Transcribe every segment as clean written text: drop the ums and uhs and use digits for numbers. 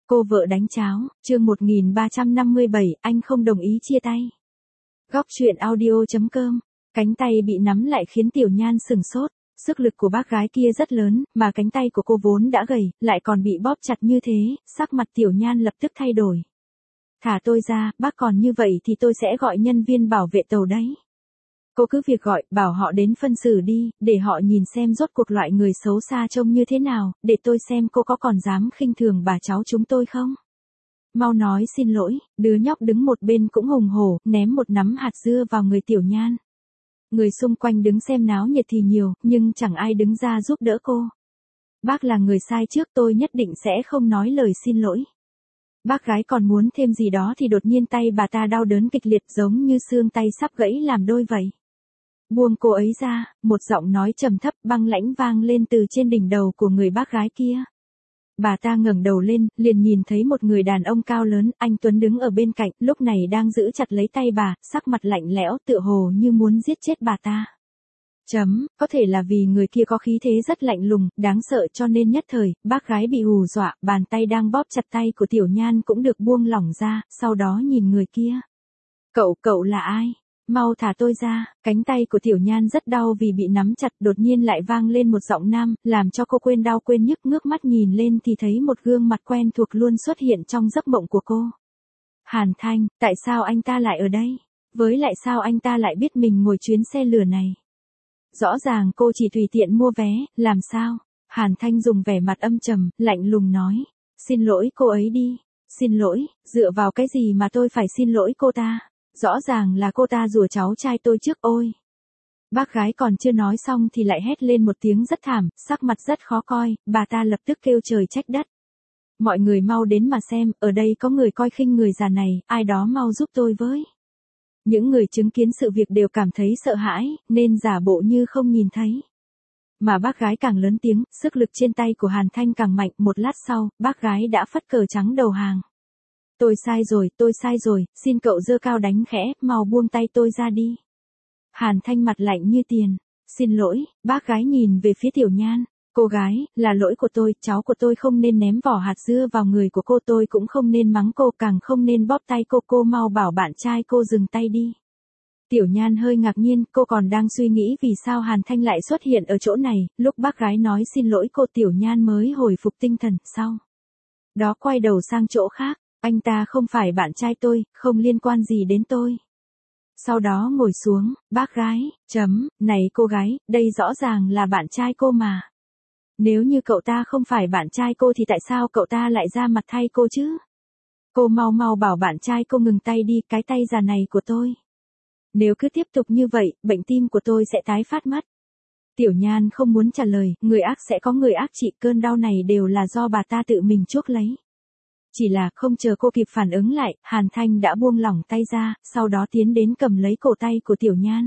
Cô vợ đánh cháo, chương 1357, anh không đồng ý chia tay. Góc truyện audio.com. Cánh tay bị nắm lại khiến Tiểu Nhan sừng sốt. Sức lực của bác gái kia rất lớn, mà cánh tay của cô vốn đã gầy, lại còn bị bóp chặt như thế, sắc mặt Tiểu Nhan lập tức thay đổi. Thả tôi ra, bác còn như vậy thì tôi sẽ gọi nhân viên bảo vệ tàu đấy. Cô cứ việc gọi, bảo họ đến phân xử đi, để họ nhìn xem rốt cuộc loại người xấu xa trông như thế nào, để tôi xem cô có còn dám khinh thường bà cháu chúng tôi không. Mau nói xin lỗi, đứa nhóc đứng một bên cũng hùng hổ, ném một nắm hạt dưa vào người Tiểu Nhan. Người xung quanh đứng xem náo nhiệt thì nhiều, nhưng chẳng ai đứng ra giúp đỡ cô. Bác là người sai trước, tôi nhất định sẽ không nói lời xin lỗi. Bác gái còn muốn thêm gì đó thì đột nhiên tay bà ta đau đớn kịch liệt giống như xương tay sắp gãy làm đôi vậy. Buông cô ấy ra, một giọng nói trầm thấp băng lãnh vang lên từ trên đỉnh đầu của người bác gái kia. Bà ta ngẩng đầu lên, liền nhìn thấy một người đàn ông cao lớn, anh Tuấn đứng ở bên cạnh, lúc này đang giữ chặt lấy tay bà, sắc mặt lạnh lẽo tựa hồ như muốn giết chết bà ta. Có thể là vì người kia có khí thế rất lạnh lùng, đáng sợ cho nên nhất thời, bác gái bị hù dọa, bàn tay đang bóp chặt tay của Tiểu Nhan cũng được buông lỏng ra, sau đó nhìn người kia. Cậu là ai? Mau thả tôi ra, cánh tay của Tiểu Nhan rất đau vì bị nắm chặt, đột nhiên lại vang lên một giọng nam, làm cho cô quên đau quên nhức, ngước mắt nhìn lên thì thấy một gương mặt quen thuộc luôn xuất hiện trong giấc mộng của cô. Hàn Thanh, tại sao anh ta lại ở đây? Với lại sao anh ta lại biết mình ngồi chuyến xe lửa này? Rõ ràng cô chỉ tùy tiện mua vé, làm sao? Hàn Thanh dùng vẻ mặt âm trầm, lạnh lùng nói. Xin lỗi cô ấy đi. Xin lỗi, dựa vào cái gì mà tôi phải xin lỗi cô ta? Rõ ràng là cô ta rủa cháu trai tôi trước ôi. Bác gái còn chưa nói xong thì lại hét lên một tiếng rất thảm, sắc mặt rất khó coi, bà ta lập tức kêu trời trách đất. Mọi người mau đến mà xem, ở đây có người coi khinh người già này, ai đó mau giúp tôi với. Những người chứng kiến sự việc đều cảm thấy sợ hãi, nên giả bộ như không nhìn thấy. Mà bác gái càng lớn tiếng, sức lực trên tay của Hàn Thanh càng mạnh, một lát sau, bác gái đã phất cờ trắng đầu hàng. Tôi sai rồi, xin cậu giơ cao đánh khẽ, mau buông tay tôi ra đi. Hàn Thanh mặt lạnh như tiền. Xin lỗi, bác gái nhìn về phía Tiểu Nhan. Cô gái, là lỗi của tôi, cháu của tôi không nên ném vỏ hạt dưa vào người của cô, tôi cũng không nên mắng cô, càng không nên bóp tay cô mau bảo bạn trai cô dừng tay đi. Tiểu Nhan hơi ngạc nhiên, cô còn đang suy nghĩ vì sao Hàn Thanh lại xuất hiện ở chỗ này, lúc bác gái nói xin lỗi cô Tiểu Nhan mới hồi phục tinh thần, sau đó quay đầu sang chỗ khác. Anh ta không phải bạn trai tôi, không liên quan gì đến tôi. Sau đó ngồi xuống, bác gái, này cô gái, đây rõ ràng là bạn trai cô mà. Nếu như cậu ta không phải bạn trai cô thì tại sao cậu ta lại ra mặt thay cô chứ? Cô mau bảo bạn trai cô ngừng tay đi, cái tay già này của tôi. Nếu cứ tiếp tục như vậy, bệnh tim của tôi sẽ tái phát mất. Tiểu Nhan không muốn trả lời, người ác sẽ có người ác trị, cơn đau này đều là do bà ta tự mình chuốc lấy. Chỉ là không chờ cô kịp phản ứng lại, Hàn Thanh đã buông lỏng tay ra, sau đó tiến đến cầm lấy cổ tay của Tiểu Nhan.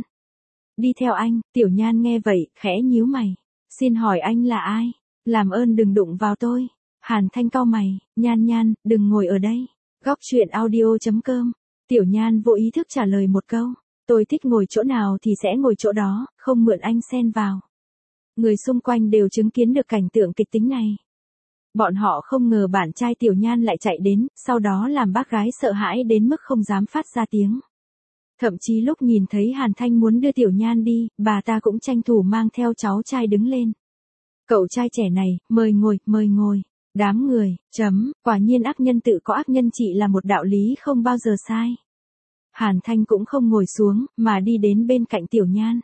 Đi theo anh, Tiểu Nhan nghe vậy, khẽ nhíu mày. Xin hỏi anh là ai? Làm ơn đừng đụng vào tôi. Hàn Thanh cau mày, Nhan, đừng ngồi ở đây. Góc truyện audio.com. Tiểu Nhan vô ý thức trả lời một câu. Tôi thích ngồi chỗ nào thì sẽ ngồi chỗ đó, không mượn anh xen vào. Người xung quanh đều chứng kiến được cảnh tượng kịch tính này. Bọn họ không ngờ bạn trai Tiểu Nhan lại chạy đến, sau đó làm bác gái sợ hãi đến mức không dám phát ra tiếng. Thậm chí lúc nhìn thấy Hàn Thanh muốn đưa Tiểu Nhan đi, bà ta cũng tranh thủ mang theo cháu trai đứng lên. Cậu trai trẻ này, mời ngồi. Đám người, quả nhiên ác nhân tự có ác nhân trị là một đạo lý không bao giờ sai. Hàn Thanh cũng không ngồi xuống, mà đi đến bên cạnh Tiểu Nhan.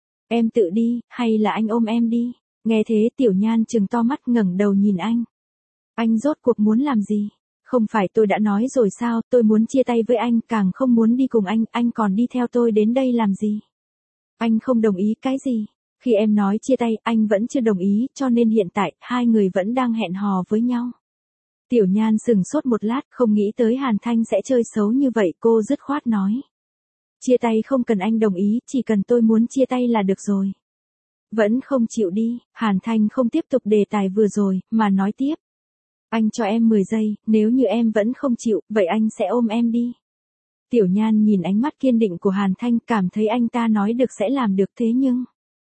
Em tự đi, hay là anh ôm em đi? Nghe thế Tiểu Nhan trừng to mắt ngẩng đầu nhìn anh. Anh rốt cuộc muốn làm gì? Không phải tôi đã nói rồi sao, tôi muốn chia tay với anh, càng không muốn đi cùng anh còn đi theo tôi đến đây làm gì? Anh không đồng ý cái gì? Khi em nói chia tay, anh vẫn chưa đồng ý, cho nên hiện tại, hai người vẫn đang hẹn hò với nhau. Tiểu Nhan sừng sốt một lát, không nghĩ tới Hàn Thanh sẽ chơi xấu như vậy, cô dứt khoát nói. Chia tay không cần anh đồng ý, chỉ cần tôi muốn chia tay là được rồi. Vẫn không chịu đi, Hàn Thanh không tiếp tục đề tài vừa rồi, mà nói tiếp. Anh cho em 10 giây, nếu như em vẫn không chịu, vậy anh sẽ ôm em đi. Tiểu Nhan nhìn ánh mắt kiên định của Hàn Thanh, cảm thấy anh ta nói được sẽ làm được, thế nhưng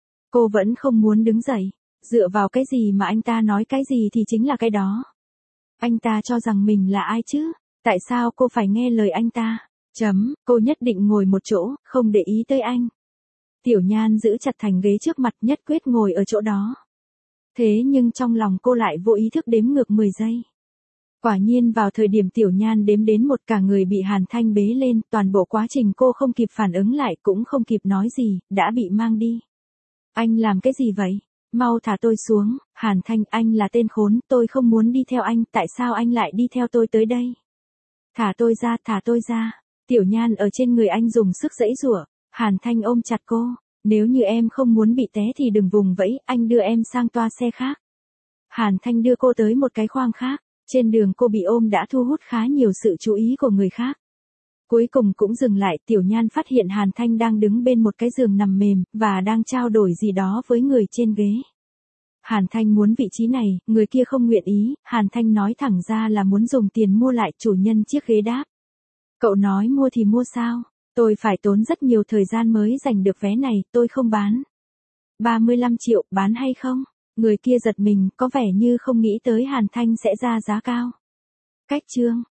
cô vẫn không muốn đứng dậy. Dựa vào cái gì mà anh ta nói cái gì thì chính là cái đó. Anh ta cho rằng mình là ai chứ? Tại sao cô phải nghe lời anh ta? Cô nhất định ngồi một chỗ, không để ý tới anh. Tiểu Nhan giữ chặt thành ghế trước mặt, nhất quyết ngồi ở chỗ đó. Thế nhưng trong lòng cô lại vô ý thức đếm ngược 10 giây. Quả nhiên vào thời điểm Tiểu Nhan đếm đến một, cả người bị Hàn Thanh bế lên, toàn bộ quá trình cô không kịp phản ứng lại, cũng không kịp nói gì, đã bị mang đi. Anh làm cái gì vậy? Mau thả tôi xuống. Hàn Thanh, anh là tên khốn, tôi không muốn đi theo anh, tại sao anh lại đi theo tôi tới đây? Thả tôi ra, thả tôi ra. Tiểu Nhan ở trên người anh dùng sức giãy giụa. Hàn Thanh ôm chặt cô. Nếu như em không muốn bị té thì đừng vùng vẫy, anh đưa em sang toa xe khác. Hàn Thanh đưa cô tới một cái khoang khác. Trên đường cô bị ôm đã thu hút khá nhiều sự chú ý của người khác. Cuối cùng cũng dừng lại, Tiểu Nhan phát hiện Hàn Thanh đang đứng bên một cái giường nằm mềm, và đang trao đổi gì đó với người trên ghế. Hàn Thanh muốn vị trí này, người kia không nguyện ý, Hàn Thanh nói thẳng ra là muốn dùng tiền mua lại chủ nhân chiếc ghế đáp. Cậu nói mua thì mua sao? Tôi phải tốn rất nhiều thời gian mới giành được vé này, tôi không bán. 35 triệu, bán hay không? Người kia giật mình, có vẻ như không nghĩ tới Hàn Thanh sẽ ra giá cao. Cách chương